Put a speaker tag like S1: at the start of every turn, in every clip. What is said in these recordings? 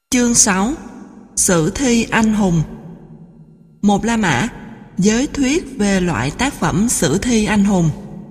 S1: Chương 6. Sử thi anh hùng. Một La Mã, giới thuyết về loại tác phẩm sử thi anh hùng.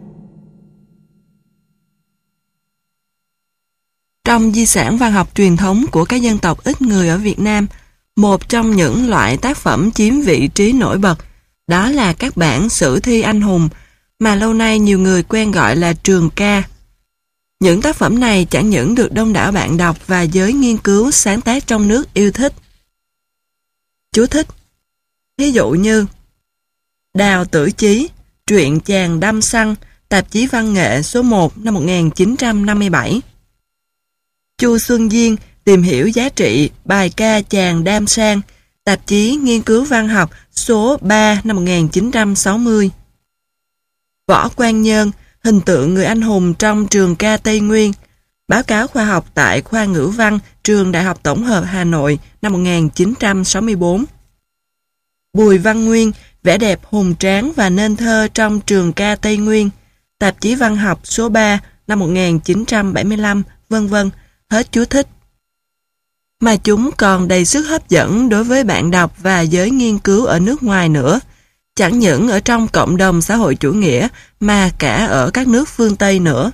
S1: Trong di sản văn học truyền thống của các dân tộc ít người ở Việt Nam, một trong những loại tác phẩm chiếm vị trí nổi bật đó là các bản sử thi anh hùng mà lâu nay nhiều người quen gọi là trường ca. Những tác phẩm này chẳng những được đông đảo bạn đọc và giới nghiên cứu sáng tác trong nước yêu thích. Chú thích. Thí dụ như Đào Tử Chí, truyện Chàng Đâm Săn, tạp chí Văn nghệ số 1 năm 1957. Chu Xuân Diên tìm hiểu giá trị bài ca Chàng Đam Sang, tạp chí Nghiên cứu Văn học số 3 năm 1960. Võ Quang Nhơn, hình tượng người anh hùng trong trường ca Tây Nguyên, báo cáo khoa học tại khoa ngữ văn trường Đại học Tổng hợp Hà Nội năm 1964. Bùi Văn Nguyên, vẻ đẹp hùng tráng và nên thơ trong trường ca Tây Nguyên, tạp chí Văn học số 3 năm 1975, vân vân. Hết chú thích. Mà chúng còn đầy sức hấp dẫn đối với bạn đọc và giới nghiên cứu ở nước ngoài nữa, chẳng những ở trong cộng đồng xã hội chủ nghĩa mà cả ở các nước phương Tây nữa.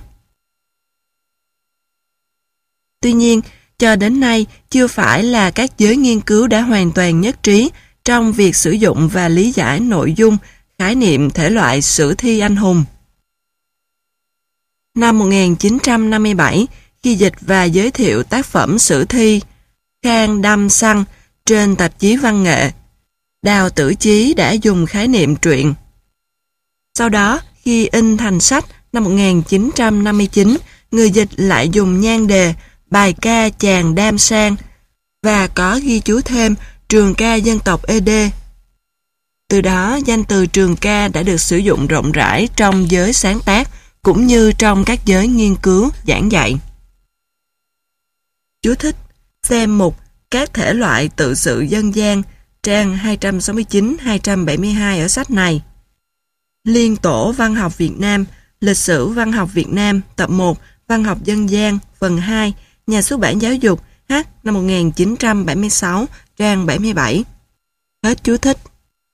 S1: Tuy nhiên, cho đến nay chưa phải là các giới nghiên cứu đã hoàn toàn nhất trí trong việc sử dụng và lý giải nội dung, khái niệm thể loại sử thi anh hùng. Năm 1957, khi dịch và giới thiệu tác phẩm sử thi Chàng Đâm Săn trên tạp chí Văn nghệ, Đào Tử Chí đã dùng khái niệm truyện. Sau đó, khi in thành sách năm 1959, người dịch lại dùng nhan đề bài ca Chàng Đam Sang và có ghi chú thêm trường ca dân tộc Ede. Từ đó, danh từ trường ca đã được sử dụng rộng rãi trong giới sáng tác cũng như trong các giới nghiên cứu giảng dạy. Chú thích: xem mục các thể loại tự sự dân gian, trang 269-272 ở sách này. Liên tổ Văn học Việt Nam, Lịch sử Văn học Việt Nam, tập 1, Văn học dân gian, phần 2, Nhà xuất bản Giáo dục, H năm 1976, trang 77. Hết chú thích.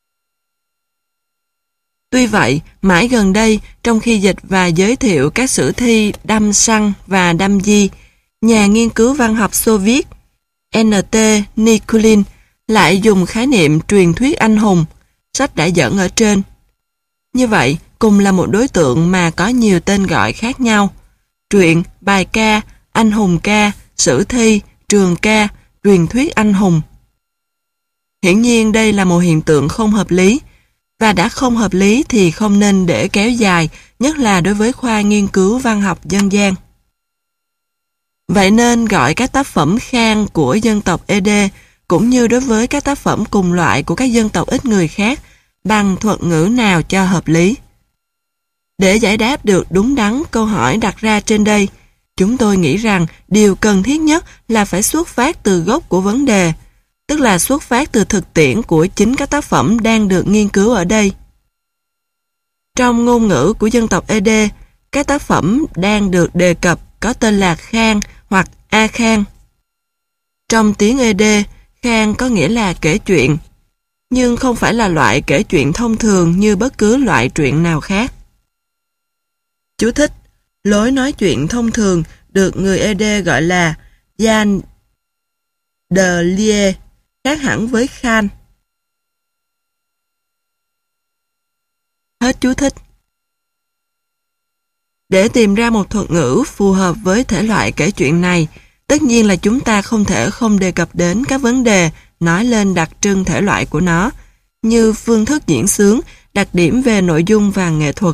S1: Tuy vậy, mãi gần đây, trong khi dịch và giới thiệu các sử thi Đâm Săn và Đâm Di, nhà nghiên cứu văn học Xô Viết N.T. Nikulin lại dùng khái niệm truyền thuyết anh hùng, sách đã dẫn ở trên. Như vậy, cùng là một đối tượng mà có nhiều tên gọi khác nhau: truyện, bài ca, anh hùng ca, sử thi, trường ca, truyền thuyết anh hùng. Hiển nhiên đây là một hiện tượng không hợp lý, và đã không hợp lý thì không nên để kéo dài, nhất là đối với khoa nghiên cứu văn học dân gian. Vậy nên gọi các tác phẩm khang của dân tộc Ede cũng như đối với các tác phẩm cùng loại của các dân tộc ít người khác bằng thuật ngữ nào cho hợp lý. Để giải đáp được đúng đắn câu hỏi đặt ra trên đây, chúng tôi nghĩ rằng điều cần thiết nhất là phải xuất phát từ gốc của vấn đề, tức là xuất phát từ thực tiễn của chính các tác phẩm đang được nghiên cứu ở đây. Trong ngôn ngữ của dân tộc Ede, các tác phẩm đang được đề cập có tên là khang hoặc a khang. Trong tiếng Ede, khang có nghĩa là kể chuyện, nhưng không phải là loại kể chuyện thông thường như bất cứ loại truyện nào khác. Chú thích: lối nói chuyện thông thường được người Ede gọi là Yan de Lie, khác hẳn với Khan. Hết chú thích. Để tìm ra một thuật ngữ phù hợp với thể loại kể chuyện này, tất nhiên là chúng ta không thể không đề cập đến các vấn đề nói lên đặc trưng thể loại của nó, như phương thức diễn xướng, đặc điểm về nội dung và nghệ thuật.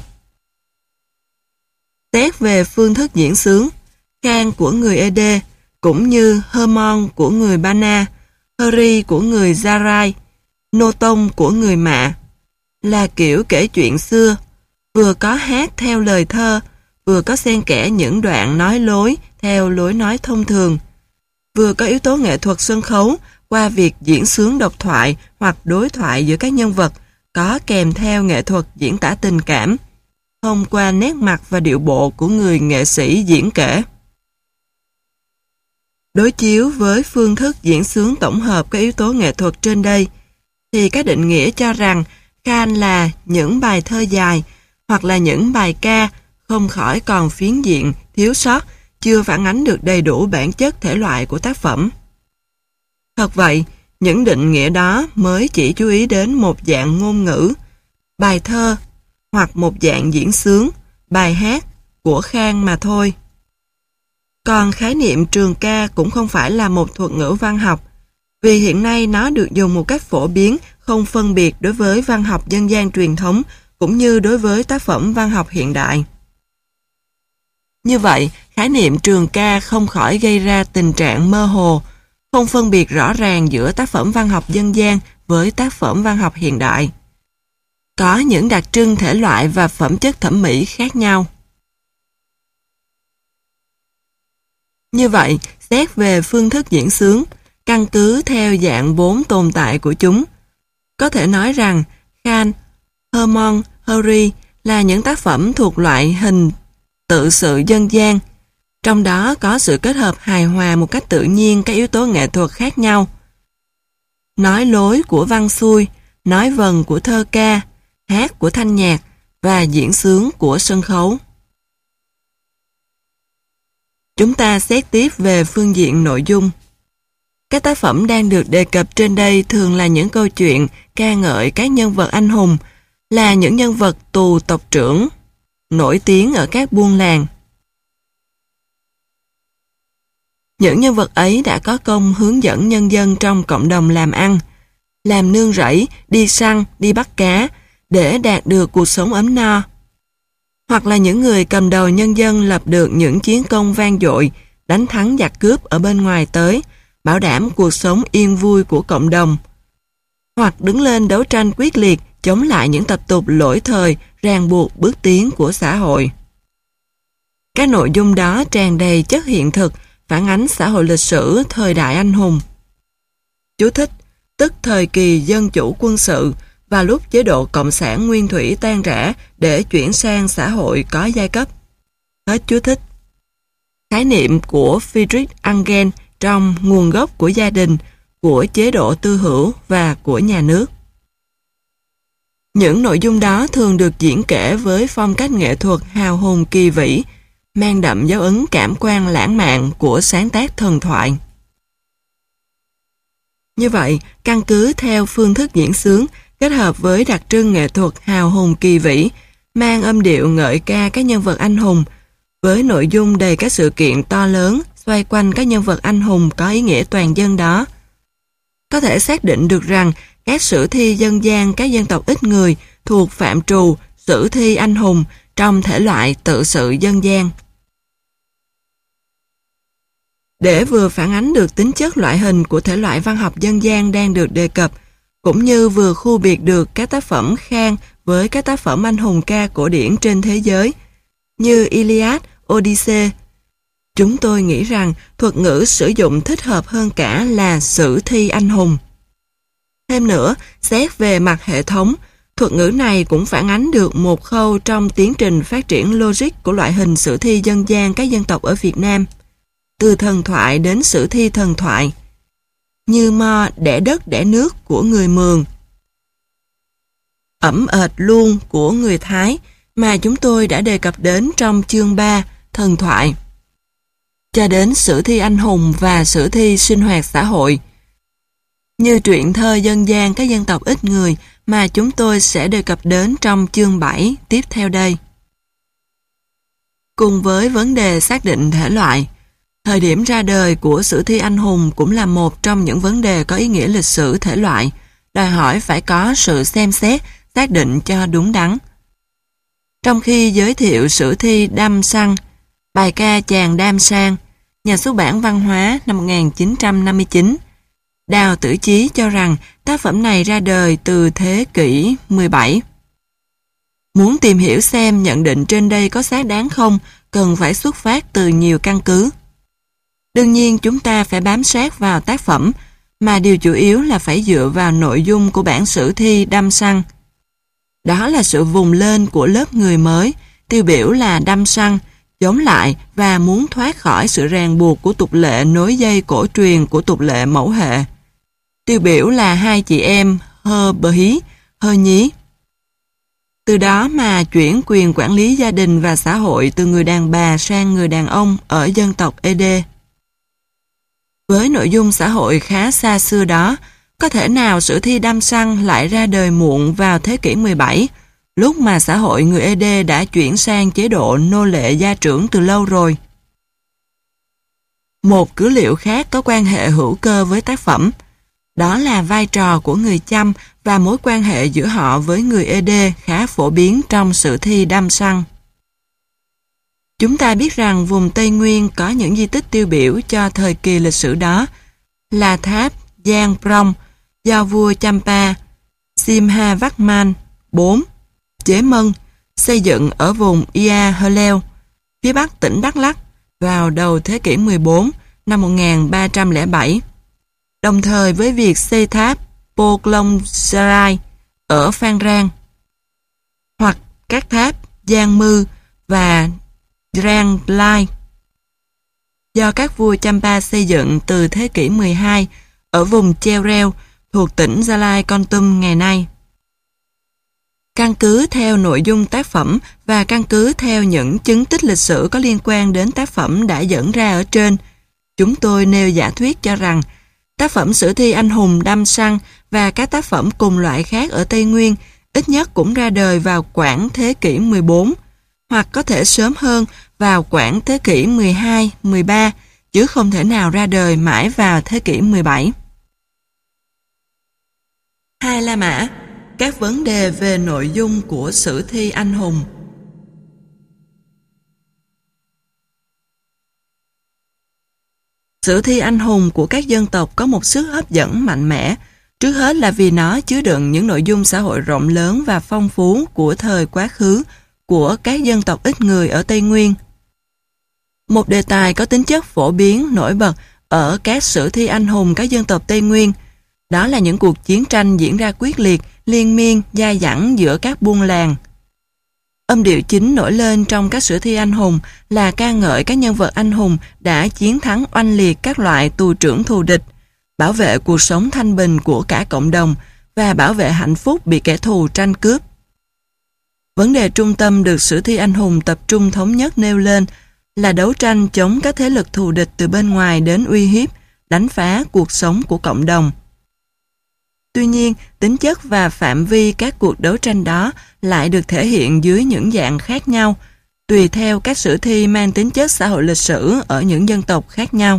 S1: Xét về phương thức diễn xướng, khang của người Ede, cũng như Hermon của người Bana, Heri của người Zarai, Nô Tông của người Mạ, là kiểu kể chuyện xưa, vừa có hát theo lời thơ, vừa có xen kẽ những đoạn nói lối theo lối nói thông thường, vừa có yếu tố nghệ thuật sân khấu qua việc diễn xướng độc thoại hoặc đối thoại giữa các nhân vật, có kèm theo nghệ thuật diễn tả tình cảm, thông qua nét mặt và điệu bộ của người nghệ sĩ diễn kể. Đối chiếu với phương thức diễn xướng tổng hợp các yếu tố nghệ thuật trên đây, thì các định nghĩa cho rằng Khan là những bài thơ dài hoặc là những bài ca không khỏi còn phiến diện, thiếu sót, chưa phản ánh được đầy đủ bản chất thể loại của tác phẩm. Thật vậy, những định nghĩa đó mới chỉ chú ý đến một dạng ngôn ngữ, bài thơ, hoặc một dạng diễn xướng, bài hát của Khan mà thôi. Còn khái niệm trường ca cũng không phải là một thuật ngữ văn học, vì hiện nay nó được dùng một cách phổ biến, không phân biệt đối với văn học dân gian truyền thống cũng như đối với tác phẩm văn học hiện đại. Như vậy, khái niệm trường ca không khỏi gây ra tình trạng mơ hồ, không phân biệt rõ ràng giữa tác phẩm văn học dân gian với tác phẩm văn học hiện đại. Có những đặc trưng thể loại và phẩm chất thẩm mỹ khác nhau. Như vậy, xét về phương thức diễn xướng, căn cứ theo dạng vốn tồn tại của chúng, có thể nói rằng Khan, Hermann Heri là những tác phẩm thuộc loại hình tự sự dân gian, trong đó có sự kết hợp hài hòa một cách tự nhiên các yếu tố nghệ thuật khác nhau. Nói lối của văn xuôi, nói vần của thơ ca, hát của thanh nhạc và diễn xướng của sân khấu. Chúng ta xét tiếp về phương diện nội dung. Các tác phẩm đang được đề cập trên đây thường là những câu chuyện ca ngợi các nhân vật anh hùng, là những nhân vật tù tộc trưởng, nổi tiếng ở các buôn làng. Những nhân vật ấy đã có công hướng dẫn nhân dân trong cộng đồng làm ăn, làm nương rẫy, đi săn, đi bắt cá, để đạt được cuộc sống ấm no. Hoặc là những người cầm đầu nhân dân lập được những chiến công vang dội, đánh thắng giặc cướp ở bên ngoài tới, bảo đảm cuộc sống yên vui của cộng đồng. Hoặc đứng lên đấu tranh quyết liệt, chống lại những tập tục lỗi thời, ràng buộc bước tiến của xã hội. Các nội dung đó tràn đầy chất hiện thực, phản ánh xã hội lịch sử thời đại anh hùng. Chú thích, tức thời kỳ dân chủ quân sự và lúc chế độ cộng sản nguyên thủy tan rã để chuyển sang xã hội có giai cấp. Hết chú thích. Khái niệm của Friedrich Engels trong nguồn gốc của gia đình, của chế độ tư hữu và của nhà nước. Những nội dung đó thường được diễn kể với phong cách nghệ thuật hào hùng kỳ vĩ, mang đậm dấu ấn cảm quan lãng mạn của sáng tác thần thoại. Như vậy, căn cứ theo phương thức diễn xướng kết hợp với đặc trưng nghệ thuật hào hùng kỳ vĩ, mang âm điệu ngợi ca các nhân vật anh hùng, với nội dung đầy các sự kiện to lớn xoay quanh các nhân vật anh hùng có ý nghĩa toàn dân đó. Có thể xác định được rằng các sử thi dân gian các dân tộc ít người thuộc phạm trù sử thi anh hùng trong thể loại tự sự dân gian. Để vừa phản ánh được tính chất loại hình của thể loại văn học dân gian đang được đề cập, cũng như vừa khu biệt được các tác phẩm Khan với các tác phẩm anh hùng ca cổ điển trên thế giới, như Iliad, Odyssey, chúng tôi nghĩ rằng thuật ngữ sử dụng thích hợp hơn cả là sử thi anh hùng. Thêm nữa, xét về mặt hệ thống, thuật ngữ này cũng phản ánh được một khâu trong tiến trình phát triển logic của loại hình sử thi dân gian các dân tộc ở Việt Nam, từ thần thoại đến sử thi thần thoại, như Mo đẻ đất đẻ nước của người Mường, Ẩm ệt luôn của người Thái mà chúng tôi đã đề cập đến trong chương 3, thần thoại, cho đến sử thi anh hùng và sử thi sinh hoạt xã hội, như truyện thơ dân gian các dân tộc ít người mà chúng tôi sẽ đề cập đến trong chương 7 tiếp theo đây. Cùng với vấn đề xác định thể loại, thời điểm ra đời của sử thi anh hùng cũng là một trong những vấn đề có ý nghĩa lịch sử thể loại, đòi hỏi phải có sự xem xét, xác định cho đúng đắn. Trong khi giới thiệu sử thi Đam Săn, bài ca chàng Đam Sang, nhà xuất bản Văn hóa năm 1959, Đào Tử Chí cho rằng tác phẩm này ra đời từ thế kỷ 17. Muốn tìm hiểu xem nhận định trên đây có xác đáng không, cần phải xuất phát từ nhiều căn cứ. Đương nhiên chúng ta phải bám sát vào tác phẩm, mà điều chủ yếu là phải dựa vào nội dung của bản sử thi Đam Săn. Đó là sự vùng lên của lớp người mới, tiêu biểu là Đam Săn, chống lại và muốn thoát khỏi sự ràng buộc của tục lệ nối dây cổ truyền của tục lệ mẫu hệ. Tiêu biểu là hai chị em Hơ Bờ Hí, Hơ Nhí. Từ đó mà chuyển quyền quản lý gia đình và xã hội từ người đàn bà sang người đàn ông ở dân tộc Ede. Với nội dung xã hội khá xa xưa đó, có thể nào sử thi Đam Săn lại ra đời muộn vào thế kỷ 17, lúc mà xã hội người Ede đã chuyển sang chế độ nô lệ gia trưởng từ lâu rồi? Một cứ liệu khác có quan hệ hữu cơ với tác phẩm, đó là vai trò của người Chăm và mối quan hệ giữa họ với người Ede khá phổ biến trong sử thi Đam Săn. Chúng ta biết rằng vùng Tây Nguyên có những di tích tiêu biểu cho thời kỳ lịch sử đó là tháp Giang Prong do vua Champa Simha Vakman IV chế mân xây dựng ở vùng Ia Hơ phía bắc tỉnh Đắk Lắk vào đầu thế kỷ 14 năm 1307, đồng thời với việc xây tháp Poklong Sarai ở Phan Rang, hoặc các tháp Giang Mư và Drang Lai do các vua Champa xây dựng từ thế kỷ 12 ở vùng Cheo Reo thuộc tỉnh Gia Lai Kon Tum ngày nay. Căn cứ theo nội dung tác phẩm và căn cứ theo những chứng tích lịch sử có liên quan đến tác phẩm đã dẫn ra ở trên, chúng tôi nêu giả thuyết cho rằng tác phẩm sử thi anh hùng Đam Săn và các tác phẩm cùng loại khác ở Tây Nguyên ít nhất cũng ra đời vào khoảng thế kỷ 14, hoặc có thể sớm hơn vào khoảng thế kỷ 12, 13, chứ không thể nào ra đời mãi vào thế kỷ 17. Hai La Mã, các vấn đề về nội dung của sử thi anh hùng. Sử thi anh hùng của các dân tộc có một sức hấp dẫn mạnh mẽ, trước hết là vì nó chứa đựng những nội dung xã hội rộng lớn và phong phú của thời quá khứ của các dân tộc ít người ở Tây Nguyên. Một đề tài có tính chất phổ biến, nổi bật ở các sử thi anh hùng các dân tộc Tây Nguyên, đó là những cuộc chiến tranh diễn ra quyết liệt, liên miên, dai dẳng giữa các buôn làng. Âm điệu chính nổi lên trong các sử thi anh hùng là ca ngợi các nhân vật anh hùng đã chiến thắng oanh liệt các loại tù trưởng thù địch, bảo vệ cuộc sống thanh bình của cả cộng đồng và bảo vệ hạnh phúc bị kẻ thù tranh cướp. Vấn đề trung tâm được sử thi anh hùng tập trung thống nhất nêu lên là đấu tranh chống các thế lực thù địch từ bên ngoài đến uy hiếp, đánh phá cuộc sống của cộng đồng. Tuy nhiên, tính chất và phạm vi các cuộc đấu tranh đó lại được thể hiện dưới những dạng khác nhau, tùy theo các sử thi mang tính chất xã hội lịch sử ở những dân tộc khác nhau.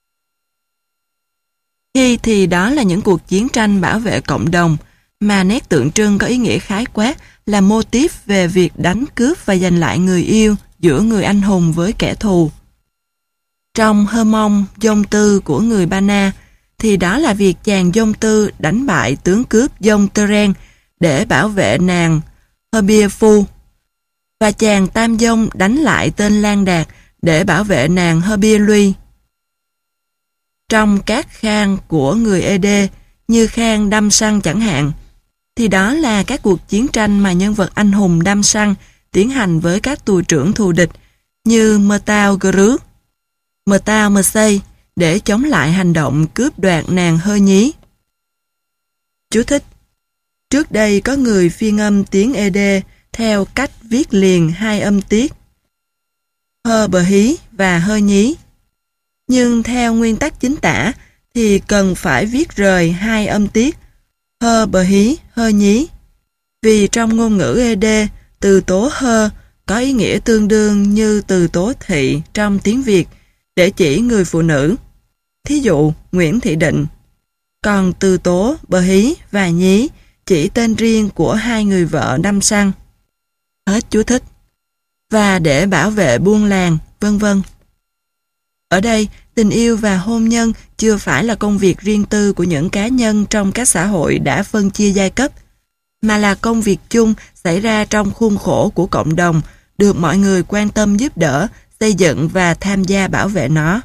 S1: Khi thì đó là những cuộc chiến tranh bảo vệ cộng đồng, mà nét tượng trưng có ý nghĩa khái quát là mô típ về việc đánh cướp và giành lại người yêu giữa người anh hùng với kẻ thù. Trong Hơ Mông, Dông Tư của người Ba Na, thì đó là việc chàng Dông Tư đánh bại tướng cướp Dông Tơ Ren để bảo vệ nàng Hơ Bia Phu, và chàng Tam Dông đánh lại tên Lan Đạt để bảo vệ nàng Hơ Bia Luy. Trong các khang của người Ede, như khang Đam Săn chẳng hạn, thì đó là các cuộc chiến tranh mà nhân vật anh hùng Đam Săn tiến hành với các tù trưởng thù địch như Mơ Tao Gru, Mơ Tao Mơ Xây để chống lại hành động cướp đoạt nàng Hơ Nhí. Chú thích: trước đây có người phiên âm tiếng Ede theo cách viết liền hai âm tiết Hơ Bờ Hí và Hơ Nhí, nhưng theo nguyên tắc chính tả thì cần phải viết rời hai âm tiết Hơ Bờ Hí, Hơ Nhí, vì trong ngôn ngữ Ede, từ tố hơ có ý nghĩa tương đương như từ tố thị trong tiếng Việt để chỉ người phụ nữ, thí dụ Nguyễn Thị Định, còn từ tố Bờ Hí và Nhí chỉ tên riêng của hai người vợ Đam Săn. Hết chú thích. Và để bảo vệ buôn làng, vân vân. Ở đây, tình yêu và hôn nhân chưa phải là công việc riêng tư của những cá nhân trong các xã hội đã phân chia giai cấp, mà là công việc chung xảy ra trong khuôn khổ của cộng đồng, được mọi người quan tâm giúp đỡ, xây dựng và tham gia bảo vệ nó.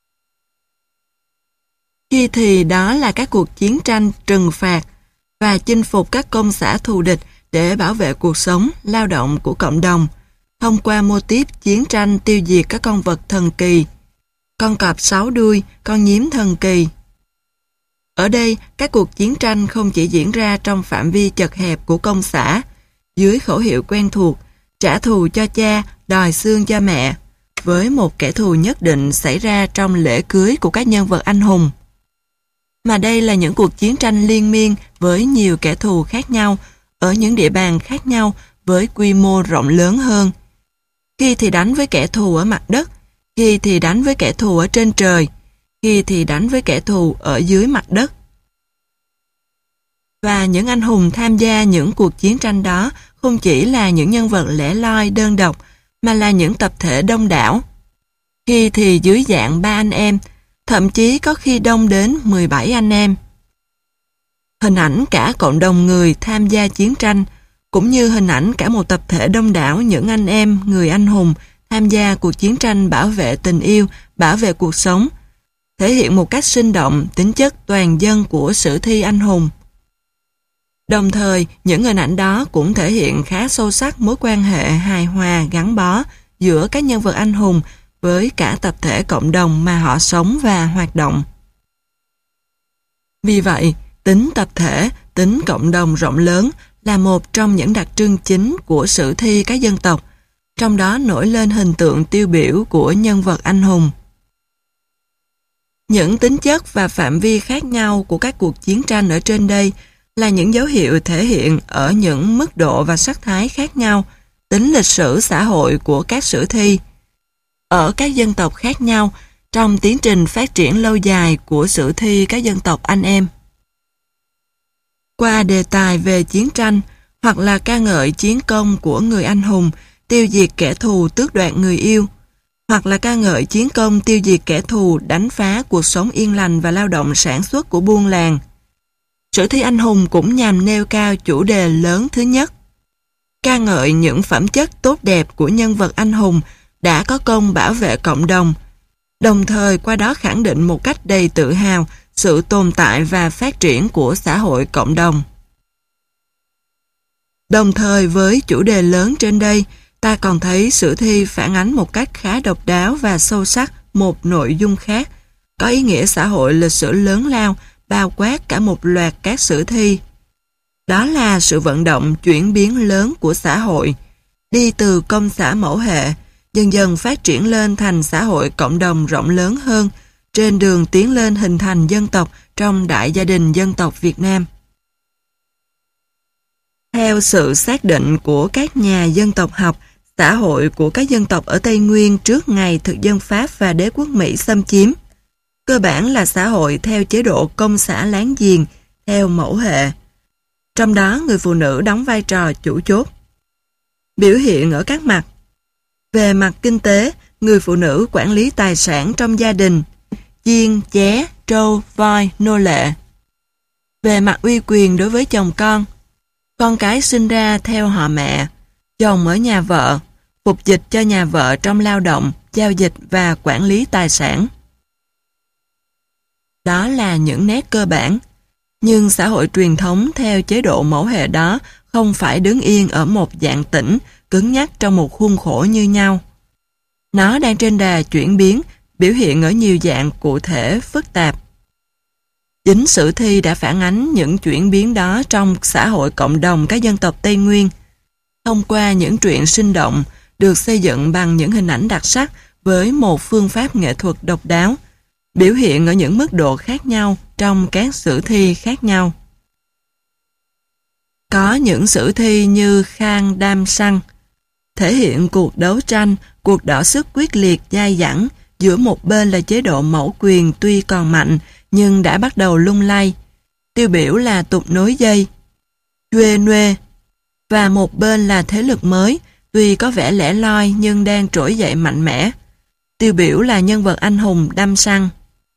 S1: Khi thì đó là các cuộc chiến tranh trừng phạt và chinh phục các công xã thù địch để bảo vệ cuộc sống, lao động của cộng đồng, thông qua mô típ chiến tranh tiêu diệt các con vật thần kỳ, con cọp 6 đuôi, con nhím thần kỳ. Ở đây, các cuộc chiến tranh không chỉ diễn ra trong phạm vi chật hẹp của công xã, dưới khẩu hiệu quen thuộc, trả thù cho cha, đòi xương cho mẹ, với một kẻ thù nhất định xảy ra trong lễ cưới của các nhân vật anh hùng. Mà đây là những cuộc chiến tranh liên miên với nhiều kẻ thù khác nhau, ở những địa bàn khác nhau với quy mô rộng lớn hơn. Khi thì đánh với kẻ thù ở mặt đất, khi thì đánh với kẻ thù ở trên trời, khi thì đánh với kẻ thù ở dưới mặt đất. Và những anh hùng tham gia những cuộc chiến tranh đó không chỉ là những nhân vật lẻ loi đơn độc, mà là những tập thể đông đảo. Khi thì dưới dạng 3 anh em, thậm chí có khi đông đến 17 anh em. Hình ảnh cả cộng đồng người tham gia chiến tranh, cũng như hình ảnh cả một tập thể đông đảo những anh em, người anh hùng tham gia cuộc chiến tranh bảo vệ tình yêu, bảo vệ cuộc sống, thể hiện một cách sinh động tính chất toàn dân của sử thi anh hùng. Đồng thời, những hình ảnh đó cũng thể hiện khá sâu sắc mối quan hệ hài hòa gắn bó giữa các nhân vật anh hùng với cả tập thể cộng đồng mà họ sống và hoạt động. Vì vậy, tính tập thể, tính cộng đồng rộng lớn là một trong những đặc trưng chính của sử thi các dân tộc, trong đó nổi lên hình tượng tiêu biểu của nhân vật anh hùng. Những tính chất và phạm vi khác nhau của các cuộc chiến tranh ở trên đây là những dấu hiệu thể hiện ở những mức độ và sắc thái khác nhau tính lịch sử xã hội của các sử thi ở các dân tộc khác nhau trong tiến trình phát triển lâu dài của sử thi các dân tộc anh em. Qua đề tài về chiến tranh hoặc là ca ngợi chiến công của người anh hùng tiêu diệt kẻ thù tước đoạt người yêu, hoặc là ca ngợi chiến công tiêu diệt kẻ thù đánh phá cuộc sống yên lành và lao động sản xuất của buôn làng, sử thi anh hùng cũng nhằm nêu cao chủ đề lớn thứ nhất, ca ngợi những phẩm chất tốt đẹp của nhân vật anh hùng đã có công bảo vệ cộng đồng, đồng thời qua đó khẳng định một cách đầy tự hào sự tồn tại và phát triển của xã hội cộng đồng. Đồng thời với chủ đề lớn trên đây, ta còn thấy sử thi phản ánh một cách khá độc đáo và sâu sắc một nội dung khác, có ý nghĩa xã hội lịch sử lớn lao, bao quát cả một loạt các sử thi. Đó là sự vận động chuyển biến lớn của xã hội, đi từ công xã mẫu hệ, dần dần phát triển lên thành xã hội cộng đồng rộng lớn hơn, trên đường tiến lên hình thành dân tộc trong đại gia đình dân tộc Việt Nam. Theo sự xác định của các nhà dân tộc học, xã hội của các dân tộc ở Tây Nguyên trước ngày thực dân Pháp và đế quốc Mỹ xâm chiếm, cơ bản là xã hội theo chế độ công xã láng giềng, theo mẫu hệ. Trong đó người phụ nữ đóng vai trò chủ chốt. Biểu hiện ở các mặt. Về mặt kinh tế, người phụ nữ quản lý tài sản trong gia đình, chiên, ché, trâu, voi, nô lệ. Về mặt uy quyền đối với chồng con cái sinh ra theo họ mẹ, chồng ở nhà vợ, phục dịch cho nhà vợ trong lao động, giao dịch và quản lý tài sản. Đó là những nét cơ bản. Nhưng xã hội truyền thống theo chế độ mẫu hệ đó không phải đứng yên ở một dạng tĩnh, cứng nhắc trong một khuôn khổ như nhau. Nó đang trên đà chuyển biến, biểu hiện ở nhiều dạng cụ thể, phức tạp. Chính sử thi đã phản ánh những chuyển biến đó trong xã hội cộng đồng các dân tộc Tây Nguyên, thông qua những truyện sinh động, được xây dựng bằng những hình ảnh đặc sắc với một phương pháp nghệ thuật độc đáo, biểu hiện ở những mức độ khác nhau trong các sử thi khác nhau. Có những sử thi như Khang Đam Săn, thể hiện cuộc đấu tranh, cuộc đọ sức quyết liệt dai dẳng giữa một bên là chế độ mẫu quyền tuy còn mạnh nhưng đã bắt đầu lung lay, tiêu biểu là tục nối dây, Duê Nuê, và một bên là thế lực mới, tuy có vẻ lẻ loi nhưng đang trỗi dậy mạnh mẽ, tiêu biểu là nhân vật anh hùng Đam Săn.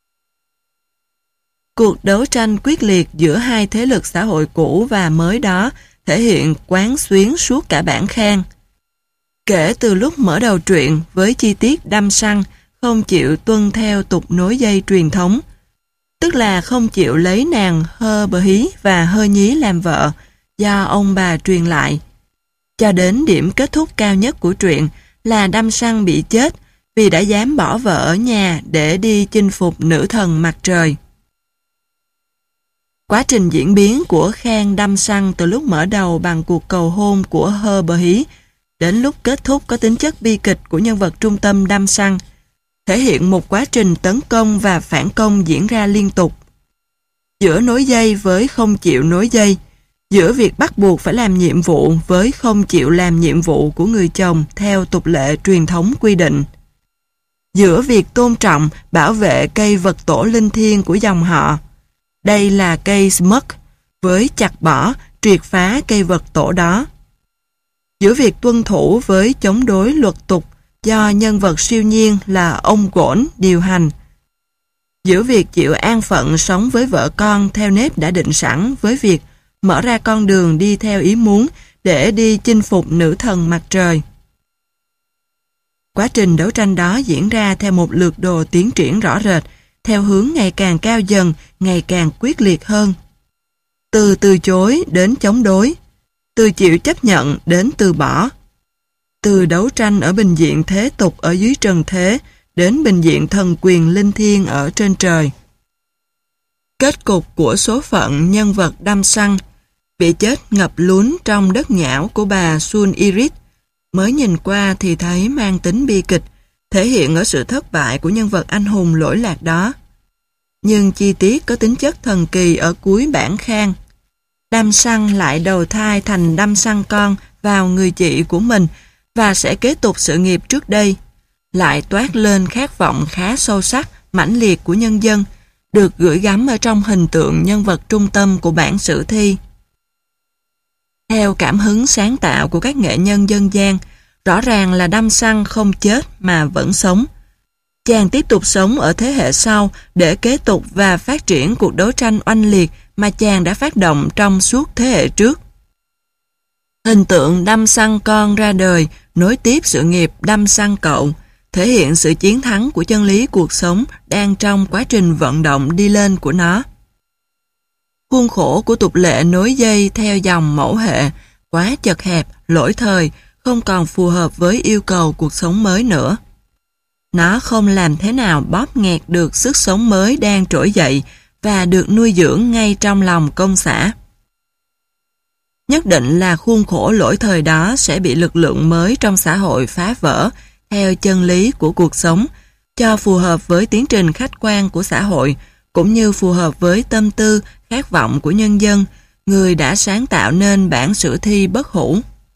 S1: Cuộc đấu tranh quyết liệt giữa hai thế lực xã hội cũ và mới đó thể hiện quán xuyến suốt cả bản Khang. Kể từ lúc mở đầu truyện với chi tiết Đam Săn không chịu tuân theo tục nối dây truyền thống, tức là không chịu lấy nàng Hơ Bờ Hí và Hơ Nhí làm vợ do ông bà truyền lại. cho đến điểm kết thúc cao nhất của truyện là Đăm Săn bị chết vì đã dám bỏ vợ ở nhà để đi chinh phục nữ thần mặt trời. Quá trình diễn biến của Khang Đăm Săn từ lúc mở đầu bằng cuộc cầu hôn của Hơ Bờ Hí đến lúc kết thúc có tính chất bi kịch của nhân vật trung tâm Đăm Săn, thể hiện một quá trình tấn công và phản công diễn ra liên tục. Giữa nối dây với không chịu nối dây, giữa việc bắt buộc phải làm nhiệm vụ với không chịu làm nhiệm vụ của người chồng theo tục lệ truyền thống quy định. Giữa việc tôn trọng, bảo vệ cây vật tổ linh thiêng của dòng họ. Đây là cây Smug, với chặt bỏ, triệt phá cây vật tổ đó. Giữa việc tuân thủ với chống đối luật tục do nhân vật siêu nhiên là ông Gổn điều hành. Giữa việc chịu an phận sống với vợ con theo nếp đã định sẵn với việc mở ra con đường đi theo ý muốn để đi chinh phục nữ thần mặt trời. Quá trình đấu tranh đó diễn ra theo một lược đồ tiến triển rõ rệt, theo hướng ngày càng cao dần, ngày càng quyết liệt hơn. Từ từ chối đến chống đối, từ chịu chấp nhận đến từ bỏ. Từ đấu tranh ở bình diện thế tục ở dưới trần thế đến bình diện thần quyền linh thiêng ở trên trời. Kết cục của số phận nhân vật Đăm Săn, bị chết ngập lún trong đất nhão của bà Sun Iris, mới nhìn qua thì thấy mang tính bi kịch, thể hiện ở sự thất bại của nhân vật anh hùng lỗi lạc đó. Nhưng chi tiết có tính chất thần kỳ ở cuối bản Khang. Đăm Săn lại đầu thai thành Đăm Săn con vào người chị của mình và sẽ kế tục sự nghiệp trước đây. Lại toát lên khát vọng khá sâu sắc, mãnh liệt của nhân dân, được gửi gắm ở trong hình tượng nhân vật trung tâm của bản sử thi. Theo cảm hứng sáng tạo của các nghệ nhân dân gian, rõ ràng là Đăm Săn không chết mà vẫn sống. Chàng tiếp tục sống ở thế hệ sau để kế tục và phát triển cuộc đấu tranh oanh liệt mà chàng đã phát động trong suốt thế hệ trước. Hình tượng Đăm Săn con ra đời, nối tiếp sự nghiệp Đăm Săn cậu, thể hiện sự chiến thắng của chân lý cuộc sống đang trong quá trình vận động đi lên của nó. Khuôn khổ của tục lệ nối dây theo dòng mẫu hệ, quá chật hẹp, lỗi thời, không còn phù hợp với yêu cầu cuộc sống mới nữa. Nó không làm thế nào bóp nghẹt được sức sống mới đang trỗi dậy và được nuôi dưỡng ngay trong lòng công xã. Nhất định là khuôn khổ lỗi thời đó sẽ bị lực lượng mới trong xã hội phá vỡ theo chân lý của cuộc sống, cho phù hợp với tiến trình khách quan của xã hội, cũng như phù hợp với tâm tư, khát vọng của nhân dân, người đã sáng tạo nên bản sử thi bất hủ.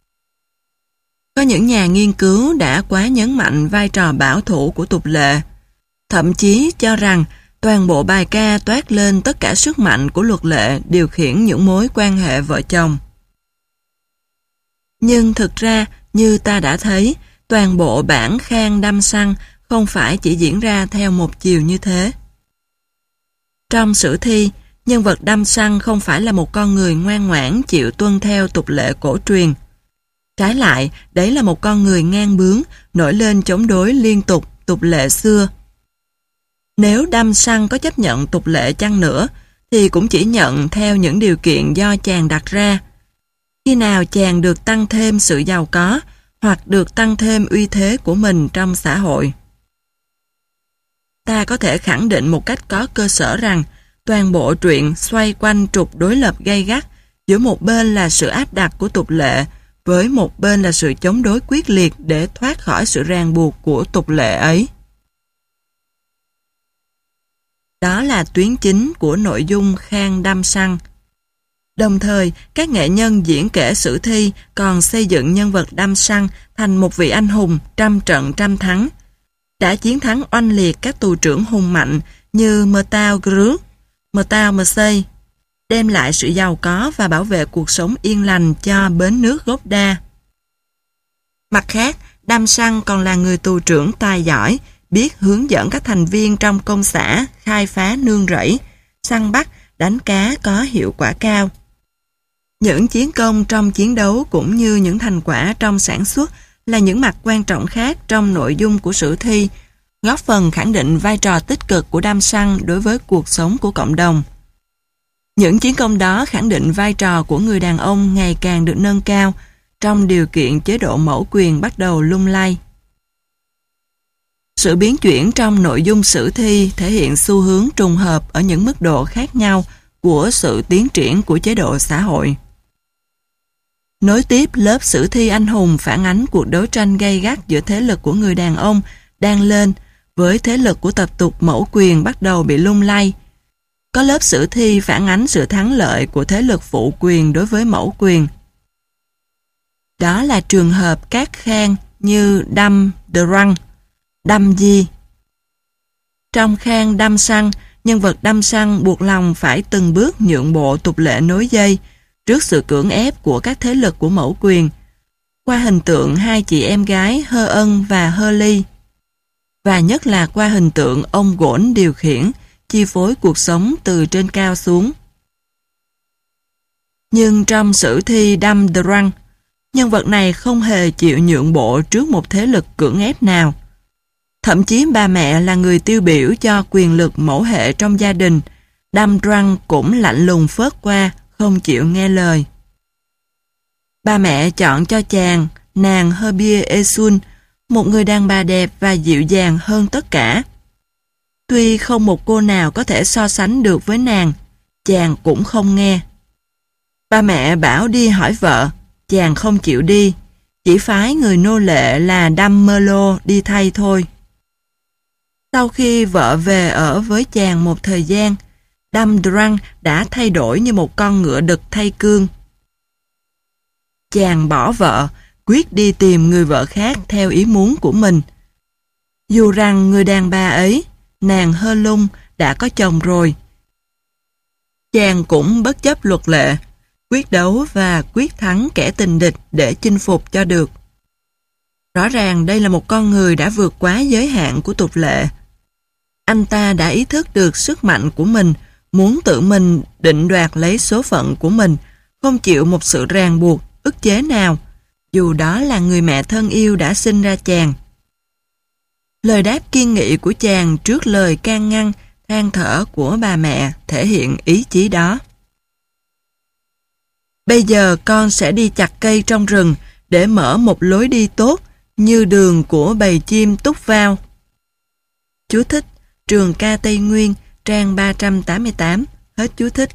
S1: Có những nhà nghiên cứu đã quá nhấn mạnh vai trò bảo thủ của tục lệ, thậm chí cho rằng toàn bộ bài ca toát lên tất cả sức mạnh của luật lệ điều khiển những mối quan hệ vợ chồng. Nhưng thực ra, như ta đã thấy, toàn bộ bản Khang Đăm Săn không phải chỉ diễn ra theo một chiều như thế. Trong sử thi, nhân vật Đăm Săn không phải là một con người ngoan ngoãn chịu tuân theo tục lệ cổ truyền. Trái lại, đấy là một con người ngang bướng, nổi lên chống đối liên tục tục lệ xưa. Nếu Đăm Săn có chấp nhận tục lệ chăng nữa, thì cũng chỉ nhận theo những điều kiện do chàng đặt ra. Khi nào chàng được tăng thêm sự giàu có, hoặc được tăng thêm uy thế của mình trong xã hội. Ta có thể khẳng định một cách có cơ sở rằng toàn bộ truyện xoay quanh trục đối lập gay gắt giữa một bên là sự áp đặt của tục lệ với một bên là sự chống đối quyết liệt để thoát khỏi sự ràng buộc của tục lệ ấy. Đó là tuyến chính của nội dung Khang Đăm Săn. Đồng thời, các nghệ nhân diễn kể sử thi còn xây dựng nhân vật Đăm Săn thành một vị anh hùng trăm trận trăm thắng, đã chiến thắng oanh liệt các tù trưởng hùng mạnh như Mtao Grước, Mtao Msei, đem lại sự giàu có và bảo vệ cuộc sống yên lành cho bến nước Gốc Đa. Mặt khác, Đăm Săn còn là người tù trưởng tài giỏi, biết hướng dẫn các thành viên trong công xã khai phá nương rẫy, săn bắt, đánh cá có hiệu quả cao. Những chiến công trong chiến đấu cũng như những thành quả trong sản xuất là những mặt quan trọng khác trong nội dung của sử thi, góp phần khẳng định vai trò tích cực của Đăm Săn đối với cuộc sống của cộng đồng. Những chiến công đó khẳng định vai trò của người đàn ông ngày càng được nâng cao, trong điều kiện chế độ mẫu quyền bắt đầu lung lay. Sự biến chuyển trong nội dung sử thi thể hiện xu hướng trùng hợp ở những mức độ khác nhau của sự tiến triển của chế độ xã hội. Nối tiếp lớp sử thi anh hùng phản ánh cuộc đấu tranh gay gắt giữa thế lực của người đàn ông đang lên với thế lực của tập tục mẫu quyền bắt đầu bị lung lay. Có lớp sử thi phản ánh sự thắng lợi của thế lực phụ quyền đối với mẫu quyền. Đó là trường hợp các khang như Đam Drang, Đam Di. Trong khang Đam Săn, nhân vật Đam Săn buộc lòng phải từng bước nhượng bộ tục lệ nối dây trước sự cưỡng ép của các thế lực của mẫu quyền, qua hình tượng hai chị em gái Hơ Ân và Hơ Ly, và nhất là qua hình tượng ông Gỗn điều khiển, chi phối cuộc sống từ trên cao xuống. Nhưng trong sử thi Đam Drang, nhân vật này không hề chịu nhượng bộ trước một thế lực cưỡng ép nào. Thậm chí bà mẹ là người tiêu biểu cho quyền lực mẫu hệ trong gia đình, Đam Drang cũng lạnh lùng phớt qua, không chịu nghe lời. Bà mẹ chọn cho chàng nàng Herbie Esun, một người đàn bà đẹp và dịu dàng hơn tất cả. Tuy không một cô nào có thể so sánh được với nàng, chàng cũng không nghe. Bà mẹ bảo đi hỏi vợ, chàng không chịu đi, chỉ phái người nô lệ là Đam Merlo đi thay thôi. Sau khi vợ về ở với chàng một thời gian, Đam Drang đã thay đổi như một con ngựa đực thay cương. Chàng bỏ vợ, quyết đi tìm người vợ khác theo ý muốn của mình. Dù rằng người đàn bà ấy, nàng Hơ Lung, đã có chồng rồi. Chàng cũng bất chấp luật lệ, quyết đấu và quyết thắng kẻ tình địch để chinh phục cho được. Rõ ràng đây là một con người đã vượt quá giới hạn của tục lệ. Anh ta đã ý thức được sức mạnh của mình, muốn tự mình định đoạt lấy số phận của mình, không chịu một sự ràng buộc, ức chế nào, dù đó là người mẹ thân yêu đã sinh ra chàng. Lời đáp kiên nghị của chàng trước lời can ngăn, than thở của bà mẹ thể hiện ý chí đó. Bây giờ con sẽ đi chặt cây trong rừng để mở một lối đi tốt như đường của bầy chim túc vào. Chú thích: Trường ca Tây Nguyên, trang 388, hết chú thích.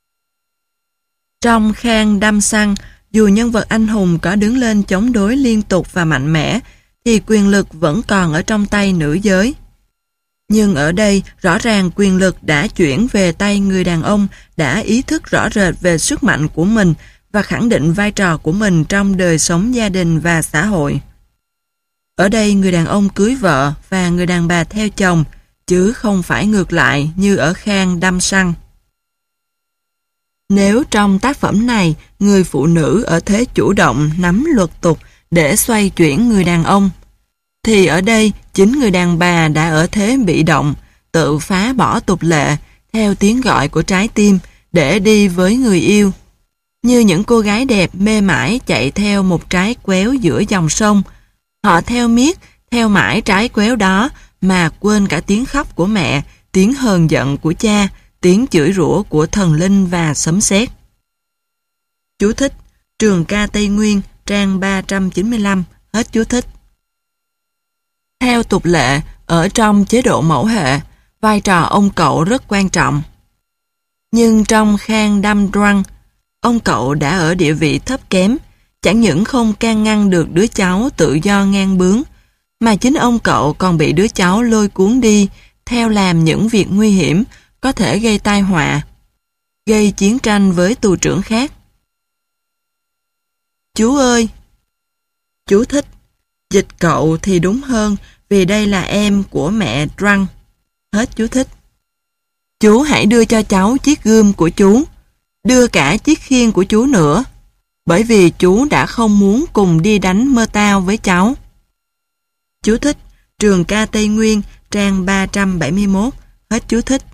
S1: Trong khang Đam Săn, dù nhân vật anh hùng có đứng lên chống đối liên tục và mạnh mẽ, thì quyền lực vẫn còn ở trong tay nữ giới. Nhưng ở đây, rõ ràng quyền lực đã chuyển về tay người đàn ông đã ý thức rõ rệt về sức mạnh của mình và khẳng định vai trò của mình trong đời sống gia đình và xã hội. Ở đây người đàn ông cưới vợ và người đàn bà theo chồng, chứ không phải ngược lại như ở khang Đam Săn. Nếu trong tác phẩm này, người phụ nữ ở thế chủ động nắm luật tục để xoay chuyển người đàn ông, thì ở đây chính người đàn bà đã ở thế bị động, tự phá bỏ tục lệ theo tiếng gọi của trái tim để đi với người yêu. Như những cô gái đẹp mê mải chạy theo một trái quéo giữa dòng sông, họ theo miết, theo mãi trái quéo đó mà quên cả tiếng khóc của mẹ, tiếng hờn giận của cha, tiếng chửi rủa của thần linh và sấm sét. Chú thích: Trường ca Tây Nguyên, trang 395, hết chú thích. Theo tục lệ, ở trong chế độ mẫu hệ, vai trò ông cậu rất quan trọng. Nhưng trong khang Đam Drang, ông cậu đã ở địa vị thấp kém, chẳng những không can ngăn được đứa cháu tự do ngang bướng, mà chính ông cậu còn bị đứa cháu lôi cuốn đi, theo làm những việc nguy hiểm, có thể gây tai họa, gây chiến tranh với tù trưởng khác. Chú ơi! Chú thích: Dịch cậu thì đúng hơn, vì đây là em của mẹ Drang. Hết chú thích. Chú hãy đưa cho cháu chiếc gươm của chú, đưa cả chiếc khiên của chú nữa, bởi vì chú đã không muốn cùng đi đánh mơ tao với cháu. Chú thích: Trường ca Tây Nguyên, trang 371, hết chú thích.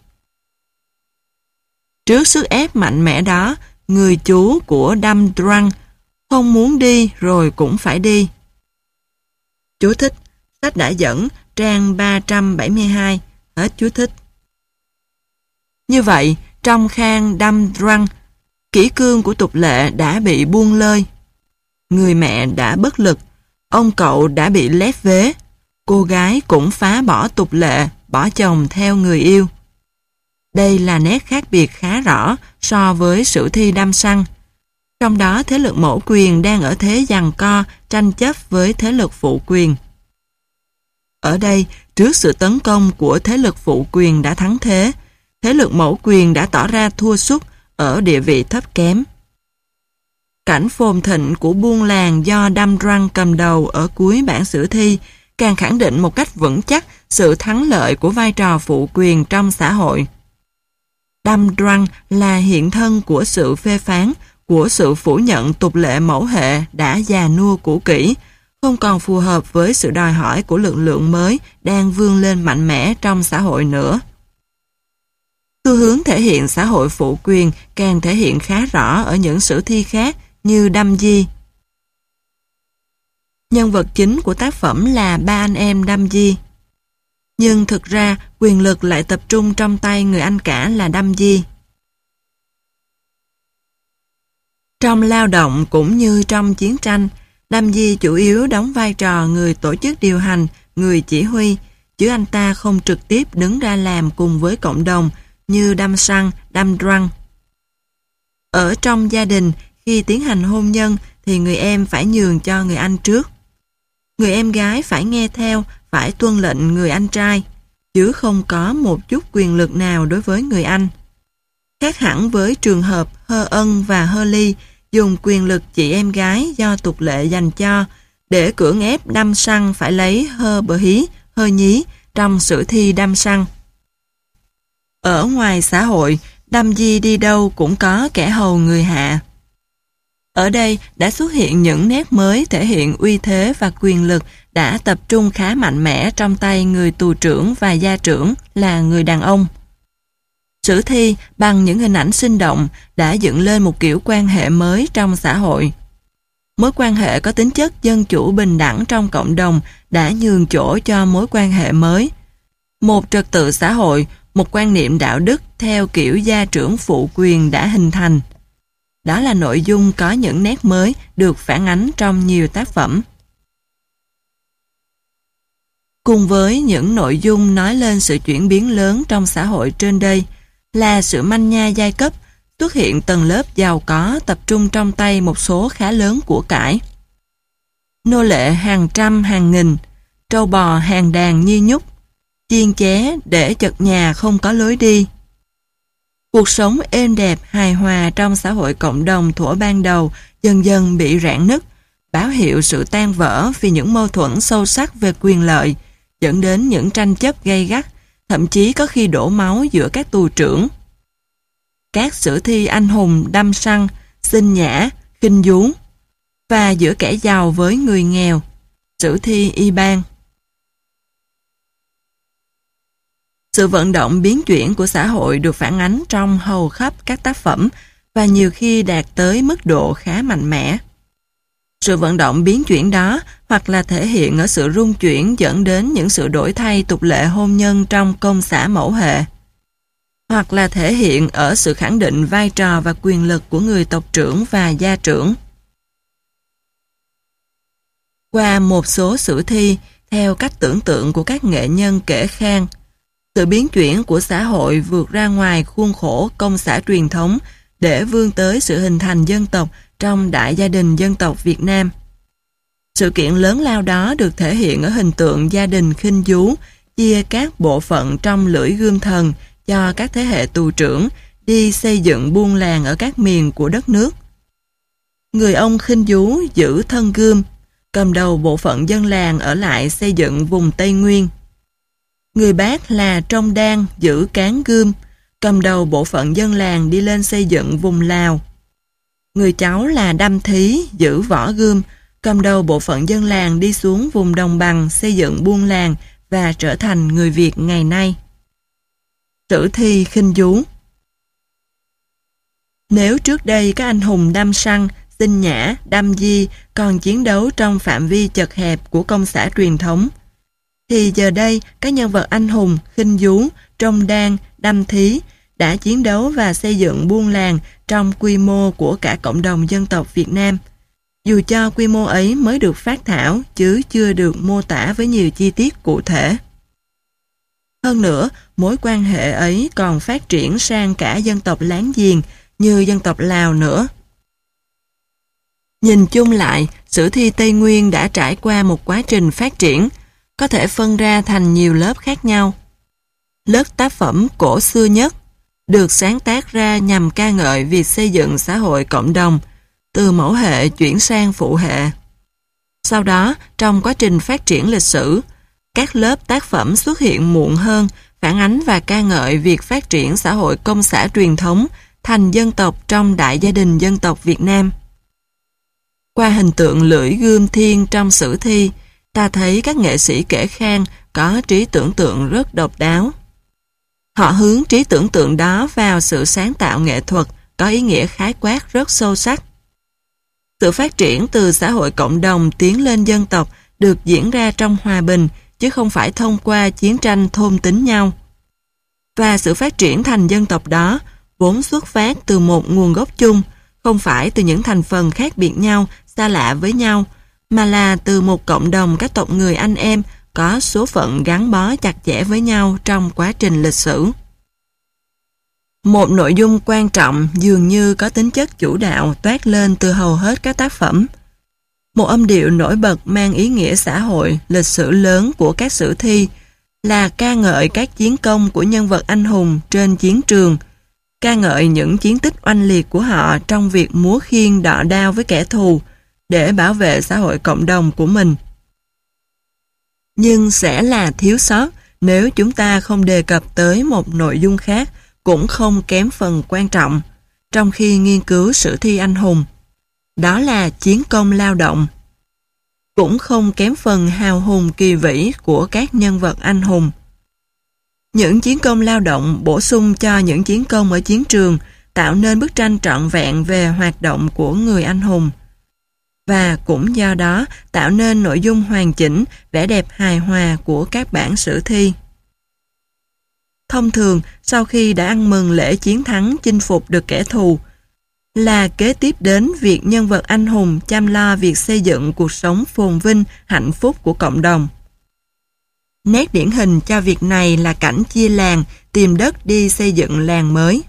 S1: Trước sức ép mạnh mẽ đó, người chú của Đam Drang không muốn đi rồi cũng phải đi. Chú thích: Sách đã dẫn, trang 372, hết chú thích. Như vậy, trong khang Đam Drang, kỷ cương của tục lệ đã bị buông lơi. người mẹ đã bất lực, ông cậu đã bị lép vế, cô gái cũng phá bỏ tục lệ, bỏ chồng theo người yêu. Đây là nét khác biệt khá rõ so với sử thi Đăm Săn. Trong đó thế lực mẫu quyền đang ở thế giằng co, tranh chấp với thế lực phụ quyền. Ở đây, trước sự tấn công của thế lực phụ quyền đã thắng thế lực mẫu quyền đã tỏ ra thua sút ở địa vị thấp kém. Cảnh phồn thịnh của buôn làng do Đăm Drăng cầm đầu ở cuối bản sử thi càng khẳng định một cách vững chắc sự thắng lợi của vai trò phụ quyền trong xã hội. Đăm Drăng là hiện thân của sự phê phán, của sự phủ nhận tục lệ mẫu hệ đã già nua cũ kỹ, không còn phù hợp với sự đòi hỏi của lực lượng mới đang vươn lên mạnh mẽ trong xã hội nữa. Xu hướng thể hiện xã hội phụ quyền càng thể hiện khá rõ ở những sử thi khác như Đăm Di. Nhân vật chính của tác phẩm là ba anh em Đăm Di. Nhưng thực ra quyền lực lại tập trung trong tay người anh cả là Đăm Di. Trong lao động cũng như trong chiến tranh, Đăm Di chủ yếu đóng vai trò người tổ chức điều hành, người chỉ huy, chứ anh ta không trực tiếp đứng ra làm cùng với cộng đồng như Đăm Săn, Đăm Drăng. Ở trong gia đình, khi tiến hành hôn nhân thì người em phải nhường cho người anh trước. Người em gái phải nghe theo, phải tuân lệnh người anh trai, chứ không có một chút quyền lực nào đối với người anh. Khác hẳn với trường hợp Hơ Ân và Hơ Ly dùng quyền lực chị em gái do tục lệ dành cho để cưỡng ép Đăm Săn phải lấy Hơ Bờ Hí, Hơ Nhí trong sử thi Đăm Săn. Ở ngoài xã hội, Đăm Di đi đâu cũng có kẻ hầu người hạ. Ở đây đã xuất hiện những nét mới thể hiện uy thế và quyền lực đã tập trung khá mạnh mẽ trong tay người tù trưởng và gia trưởng là người đàn ông. Sử thi bằng những hình ảnh sinh động đã dựng lên một kiểu quan hệ mới trong xã hội. Mối quan hệ có tính chất dân chủ bình đẳng trong cộng đồng đã nhường chỗ cho mối quan hệ mới. Một trật tự xã hội, một quan niệm đạo đức theo kiểu gia trưởng phụ quyền đã hình thành. Đó là nội dung có những nét mới được phản ánh trong nhiều tác phẩm. Cùng với những nội dung nói lên sự chuyển biến lớn trong xã hội trên đây là sự manh nha giai cấp, xuất hiện tầng lớp giàu có tập trung trong tay một số khá lớn của cải. Nô lệ hàng trăm hàng nghìn, trâu bò hàng đàn như nhúc, chiên ché để chật nhà không có lối đi. Cuộc sống êm đẹp, hài hòa trong xã hội cộng đồng thuở ban đầu dần dần bị rạn nứt, báo hiệu sự tan vỡ vì những mâu thuẫn sâu sắc về quyền lợi, dẫn đến những tranh chấp gay gắt, thậm chí có khi đổ máu giữa các tù trưởng. Các sử thi anh hùng Đăm Săn, Sinh Nhã, Khinh Vú, và giữa kẻ giàu với người nghèo, sử thi Y Ban. Sự vận động biến chuyển của xã hội được phản ánh trong hầu khắp các tác phẩm và nhiều khi đạt tới mức độ khá mạnh mẽ. Sự vận động biến chuyển đó hoặc là thể hiện ở sự rung chuyển dẫn đến những sự đổi thay tục lệ hôn nhân trong công xã mẫu hệ, hoặc là thể hiện ở sự khẳng định vai trò và quyền lực của người tộc trưởng và gia trưởng. Qua một số sử thi, theo cách tưởng tượng của các nghệ nhân kể khang, sự biến chuyển của xã hội vượt ra ngoài khuôn khổ công xã truyền thống để vươn tới sự hình thành dân tộc trong đại gia đình dân tộc Việt Nam. Sự kiện lớn lao đó được thể hiện ở hình tượng gia đình Khinh Vú chia các bộ phận trong lưỡi gươm thần cho các thế hệ tù trưởng đi xây dựng buôn làng ở các miền của đất nước. Người ông Khinh Vú giữ thân gươm, cầm đầu bộ phận dân làng ở lại xây dựng vùng Tây Nguyên. Người bác là Trong Đan giữ cán gươm, cầm đầu bộ phận dân làng đi lên xây dựng vùng Lào. Người cháu là Đăm Thí giữ võ gươm, cầm đầu bộ phận dân làng đi xuống vùng đồng bằng xây dựng buôn làng và trở thành người Việt ngày nay. Sử thi Khinh Vú. Nếu trước đây các anh hùng Đăm Săn, Sinh Nhã, Đăm Di còn chiến đấu trong phạm vi chật hẹp của công xã truyền thống, thì giờ đây các nhân vật anh hùng Khinh Vú, Trong Đan, Đăm Thí đã chiến đấu và xây dựng buôn làng trong quy mô của cả cộng đồng dân tộc Việt Nam. dù cho quy mô ấy mới được phác thảo chứ chưa được mô tả với nhiều chi tiết cụ thể. Hơn nữa, mối quan hệ ấy còn phát triển sang cả dân tộc láng giềng như dân tộc Lào nữa. Nhìn chung lại, sử thi Tây Nguyên đã trải qua một quá trình phát triển, có thể phân ra thành nhiều lớp khác nhau. Lớp tác phẩm cổ xưa nhất được sáng tác ra nhằm ca ngợi việc xây dựng xã hội cộng đồng, từ mẫu hệ chuyển sang phụ hệ. Sau đó, trong quá trình phát triển lịch sử, các lớp tác phẩm xuất hiện muộn hơn, phản ánh và ca ngợi việc phát triển xã hội công xã truyền thống thành dân tộc trong đại gia đình dân tộc Việt Nam. Qua hình tượng lưỡi gươm thiên trong sử thi, ta thấy các nghệ sĩ kể khang có trí tưởng tượng rất độc đáo. Họ hướng trí tưởng tượng đó vào sự sáng tạo nghệ thuật có ý nghĩa khái quát rất sâu sắc. Sự phát triển từ xã hội cộng đồng tiến lên dân tộc được diễn ra trong hòa bình, chứ không phải thông qua chiến tranh thôn tính nhau. Và sự phát triển thành dân tộc đó vốn xuất phát từ một nguồn gốc chung, không phải từ những thành phần khác biệt nhau, xa lạ với nhau, mà là từ một cộng đồng các tộc người anh em có số phận gắn bó chặt chẽ với nhau trong quá trình lịch sử. Một nội dung quan trọng dường như có tính chất chủ đạo toát lên từ hầu hết các tác phẩm. Một âm điệu nổi bật mang ý nghĩa xã hội, lịch sử lớn của các sử thi là ca ngợi các chiến công của nhân vật anh hùng trên chiến trường, ca ngợi những chiến tích oanh liệt của họ trong việc múa khiên đọ đao với kẻ thù để bảo vệ xã hội cộng đồng của mình. Nhưng sẽ là thiếu sót nếu chúng ta không đề cập tới một nội dung khác cũng không kém phần quan trọng trong khi nghiên cứu sử thi anh hùng. Đó là chiến công lao động. Cũng không kém phần hào hùng kỳ vĩ của các nhân vật anh hùng. Những chiến công lao động bổ sung cho những chiến công ở chiến trường tạo nên bức tranh trọn vẹn về hoạt động của người anh hùng. Và cũng do đó tạo nên nội dung hoàn chỉnh, vẻ đẹp hài hòa của các bản sử thi. Thông thường, sau khi đã ăn mừng lễ chiến thắng chinh phục được kẻ thù, là kế tiếp đến việc nhân vật anh hùng chăm lo việc xây dựng cuộc sống phồn vinh, hạnh phúc của cộng đồng. Nét điển hình cho việc này là cảnh chia làng, tìm đất đi xây dựng làng mới.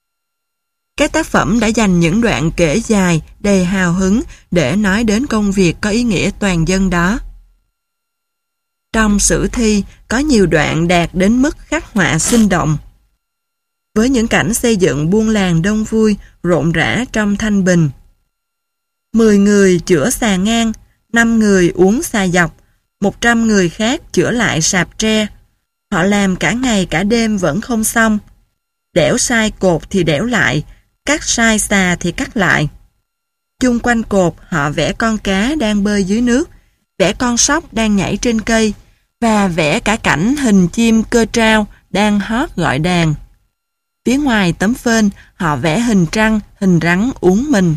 S1: Các tác phẩm đã dành những đoạn kể dài, đầy hào hứng để nói đến công việc có ý nghĩa toàn dân đó. Trong sử thi có nhiều đoạn đạt đến mức khắc họa sinh động. Với những cảnh xây dựng buôn làng đông vui, rộn rã trong thanh bình. 10 người chữa xà ngang, 5 người uống xà dọc, 100 người khác chữa lại sạp tre. Họ làm cả ngày cả đêm vẫn không xong. Đẽo sai cột thì đẽo lại, cắt sai xà thì cắt lại. Chung quanh cột họ vẽ con cá đang bơi dưới nước, vẽ con sóc đang nhảy trên cây và vẽ cả cảnh hình chim cơ trao đang hót gọi đàn. Phía ngoài tấm phên họ vẽ hình trăng, hình rắn uốn mình.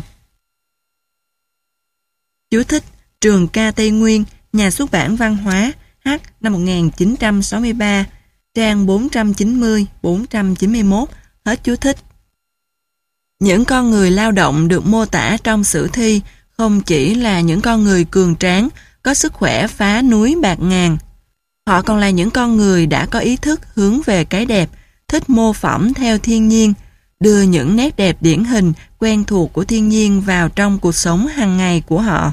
S1: Chú thích: Trường ca Tây Nguyên, Nhà xuất bản Văn hóa, H năm 1963, trang 490-491, hết chú thích. Những con người lao động được mô tả trong sử thi không chỉ là những con người cường tráng, có sức khỏe phá núi bạt ngàn. Họ còn là những con người đã có ý thức hướng về cái đẹp, thích mô phỏng theo thiên nhiên, đưa những nét đẹp điển hình, quen thuộc của thiên nhiên vào trong cuộc sống hàng ngày của họ.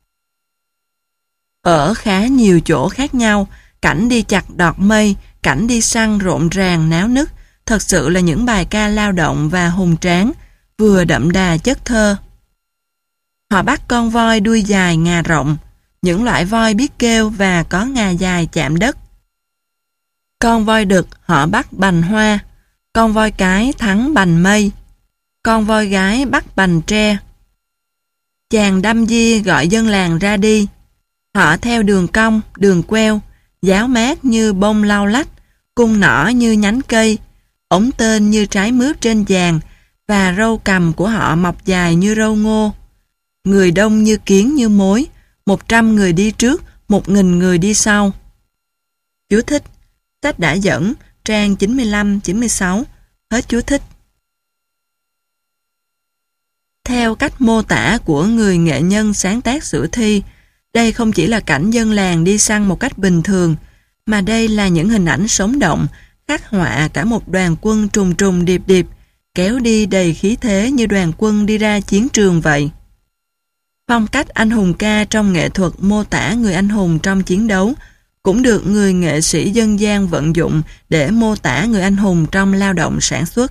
S1: Ở khá nhiều chỗ khác nhau, cảnh đi chặt đọt mây, cảnh đi săn rộn ràng náo nức, thật sự là những bài ca lao động và hùng tráng, vừa đậm đà chất thơ. Họ bắt con voi đuôi dài ngà rộng, những loại voi biết kêu và có ngà dài chạm đất. Con voi đực họ bắt bành hoa, con voi cái thắng bành mây, con voi gái bắt bành tre. Chàng đâm di gọi dân làng ra đi, họ theo đường cong, đường queo, giáo mát như bông lau lách, cung nỏ như nhánh cây, ống tên như trái mướp trên giàn, và râu cằm của họ mọc dài như râu ngô. Người đông như kiến như mối, 100 người đi trước, 1000 người đi sau. Chú thích: Sách đã dẫn, trang 95-96, hết chú thích. Theo cách mô tả của người nghệ nhân sáng tác sử thi, đây không chỉ là cảnh dân làng đi săn một cách bình thường, mà đây là những hình ảnh sống động, khắc họa cả một đoàn quân trùng trùng điệp điệp, kéo đi đầy khí thế như đoàn quân đi ra chiến trường vậy. Phong cách anh hùng ca trong nghệ thuật mô tả người anh hùng trong chiến đấu cũng được người nghệ sĩ dân gian vận dụng để mô tả người anh hùng trong lao động sản xuất.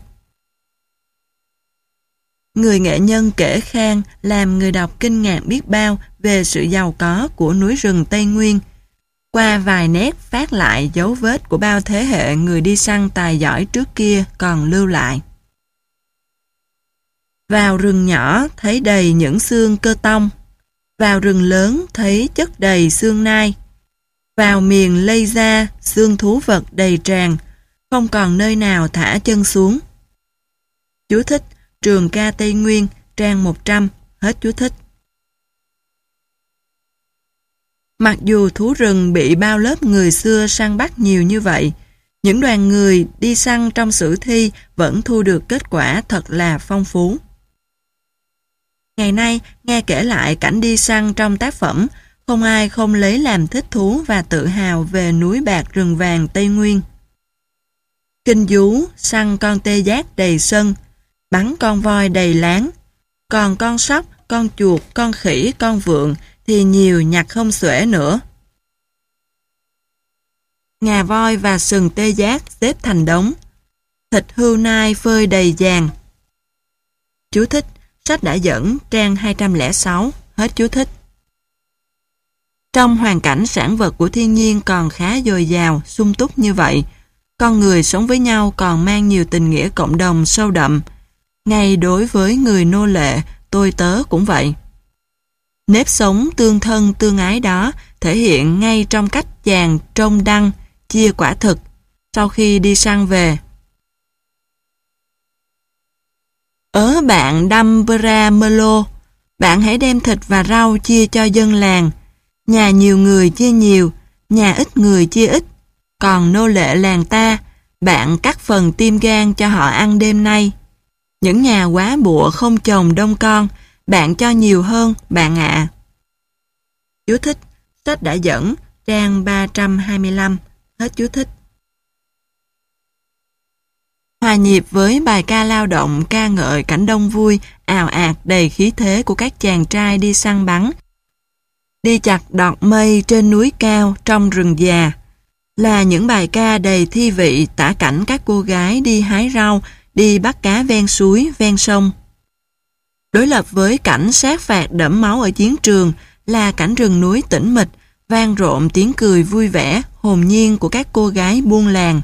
S1: Người nghệ nhân kể khang làm người đọc kinh ngạc biết bao về sự giàu có của núi rừng Tây Nguyên. Qua vài nét phát lại dấu vết của bao thế hệ người đi săn tài giỏi trước kia còn lưu lại. Vào rừng nhỏ thấy đầy những xương cơ tông, vào rừng lớn thấy chất đầy xương nai, vào miền lây ra xương thú vật đầy tràn, không còn nơi nào thả chân xuống. Chú thích: Trường ca Tây Nguyên, trang 100, hết chú thích. Mặc dù thú rừng bị bao lớp người xưa săn bắt nhiều như vậy, những đoàn người đi săn trong sử thi vẫn thu được kết quả thật là phong phú. Ngày nay, nghe kể lại cảnh đi săn trong tác phẩm, không ai không lấy làm thích thú và tự hào về núi bạc rừng vàng Tây Nguyên. Kinh Dú săn con tê giác đầy sân, bắn con voi đầy láng, còn con sóc, con chuột, con khỉ, con vượn thì nhiều nhặt không xuể nữa. Ngà voi và sừng tê giác xếp thành đống, thịt hươu nai phơi đầy giàn. Chú thích: Sách đã dẫn, trang 206, hết chú thích. Trong hoàn cảnh sản vật của thiên nhiên còn khá dồi dào, sung túc như vậy, con người sống với nhau còn mang nhiều tình nghĩa cộng đồng sâu đậm. Ngay đối với người nô lệ, tôi tớ cũng vậy. Nếp sống tương thân tương ái đó thể hiện ngay trong cách chàng trông đăng, chia quả thực, sau khi đi săn về. Ở bạn đâm bra mơ lô, bạn hãy đem thịt và rau chia cho dân làng. Nhà nhiều người chia nhiều, nhà ít người chia ít. Còn nô lệ làng ta, bạn cắt phần tim gan cho họ ăn đêm nay. Những nhà quá bụa không chồng đông con, bạn cho nhiều hơn, bạn ạ. Chú thích: Sách đã dẫn, trang 325, hết chú thích. Hòa nhịp với bài ca lao động ca ngợi cảnh đông vui, ào ạt đầy khí thế của các chàng trai đi săn bắn, đi chặt đọt mây trên núi cao trong rừng già, là những bài ca đầy thi vị tả cảnh các cô gái đi hái rau, đi bắt cá ven suối, ven sông. Đối lập với cảnh sát phạt đẫm máu ở chiến trường là cảnh rừng núi tĩnh mịch, vang rộn tiếng cười vui vẻ, hồn nhiên của các cô gái buôn làng.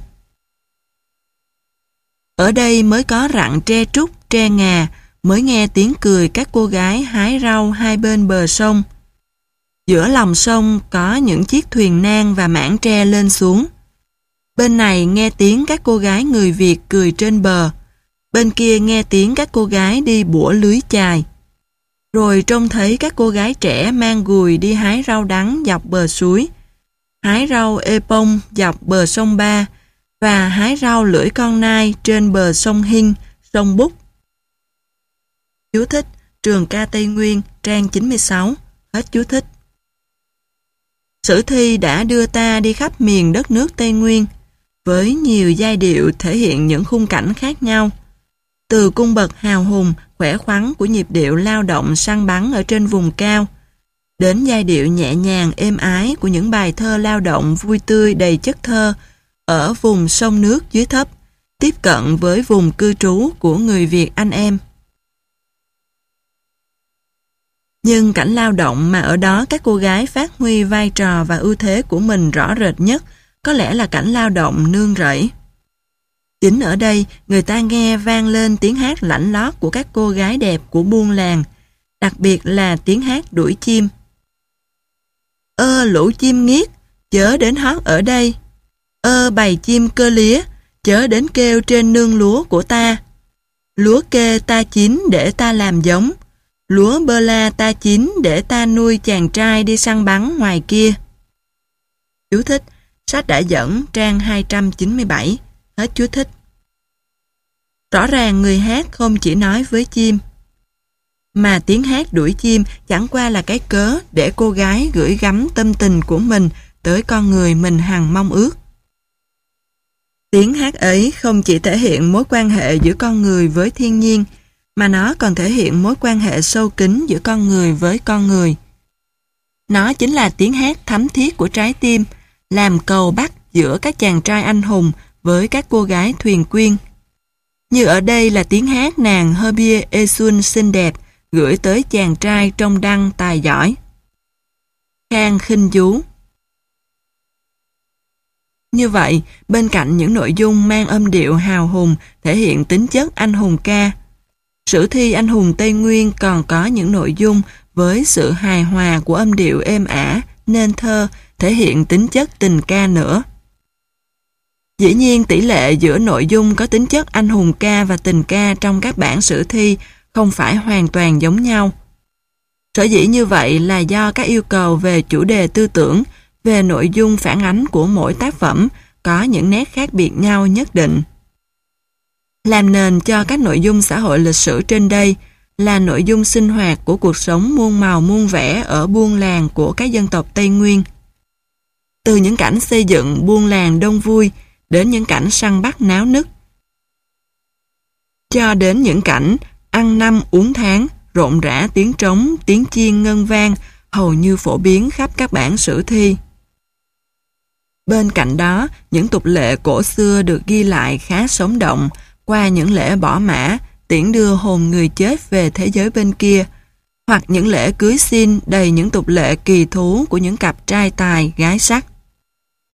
S1: Ở đây mới có rặng tre trúc, tre ngà, mới nghe tiếng cười các cô gái hái rau hai bên bờ sông. Giữa lòng sông có những chiếc thuyền nan và mảng tre lên xuống. Bên này nghe tiếng các cô gái người Việt cười trên bờ, bên kia nghe tiếng các cô gái đi bủa lưới chài. Rồi trông thấy các cô gái trẻ mang gùi đi hái rau đắng dọc bờ suối, hái rau ê pông dọc bờ sông Ba, và hái rau lưỡi con nai trên bờ sông Hinh, sông Búc. Chú thích: Trường ca Tây Nguyên, trang 96, hết chú thích. Sử thi đã đưa ta đi khắp miền đất nước Tây Nguyên, với nhiều giai điệu thể hiện những khung cảnh khác nhau. Từ cung bậc hào hùng, khỏe khoắn của nhịp điệu lao động săn bắn ở trên vùng cao, đến giai điệu nhẹ nhàng êm ái của những bài thơ lao động vui tươi đầy chất thơ ở vùng sông nước dưới thấp, tiếp cận với vùng cư trú của người Việt anh em. Nhưng cảnh lao động mà ở đó các cô gái phát huy vai trò và ưu thế của mình rõ rệt nhất có lẽ là cảnh lao động nương rẫy. Chính ở đây người ta nghe vang lên tiếng hát lảnh lót của các cô gái đẹp của buôn làng, đặc biệt là tiếng hát đuổi chim. Ơ lũ chim nghiết, chớ đến hót ở đây. Ơ bầy chim cơ lía, chớ đến kêu trên nương lúa của ta. Lúa kê ta chín để ta làm giống, lúa bơ la ta chín để ta nuôi chàng trai đi săn bắn ngoài kia. Chú thích: Sách đã dẫn, trang 297, hết chú thích. Rõ ràng người hát không chỉ nói với chim. mà tiếng hát đuổi chim chẳng qua là cái cớ để cô gái gửi gắm tâm tình của mình tới con người mình hằng mong ước. Tiếng hát ấy không chỉ thể hiện mối quan hệ giữa con người với thiên nhiên, mà nó còn thể hiện mối quan hệ sâu kín giữa con người với con người. Nó chính là tiếng hát thắm thiết của trái tim, làm cầu bắt giữa các chàng trai anh hùng với các cô gái thuyền quyên. Như ở đây là tiếng hát nàng Herbie Esun xinh đẹp gửi tới chàng trai trong đăng tài giỏi. Khang khinh dú. Như vậy, bên cạnh những nội dung mang âm điệu hào hùng thể hiện tính chất anh hùng ca, sử thi anh hùng Tây Nguyên còn có những nội dung với sự hài hòa của âm điệu êm ả, nên thơ, thể hiện tính chất tình ca nữa. Dĩ nhiên tỷ lệ giữa nội dung có tính chất anh hùng ca và tình ca trong các bản sử thi không phải hoàn toàn giống nhau. Sở dĩ như vậy là do các yêu cầu về chủ đề tư tưởng, về nội dung phản ánh của mỗi tác phẩm có những nét khác biệt nhau nhất định. Làm nền cho các nội dung xã hội lịch sử trên đây là nội dung sinh hoạt của cuộc sống muôn màu muôn vẻ ở buôn làng của các dân tộc Tây Nguyên. Từ những cảnh xây dựng buôn làng đông vui đến những cảnh săn bắt náo nức, cho đến những cảnh ăn năm uống tháng, rộn rã tiếng trống, tiếng chiên ngân vang hầu như phổ biến khắp các bản sử thi. Bên cạnh đó, những tục lệ cổ xưa được ghi lại khá sống động qua những lễ bỏ mã, tiễn đưa hồn người chết về thế giới bên kia, hoặc những lễ cưới xin đầy những tục lệ kỳ thú của những cặp trai tài, gái sắc.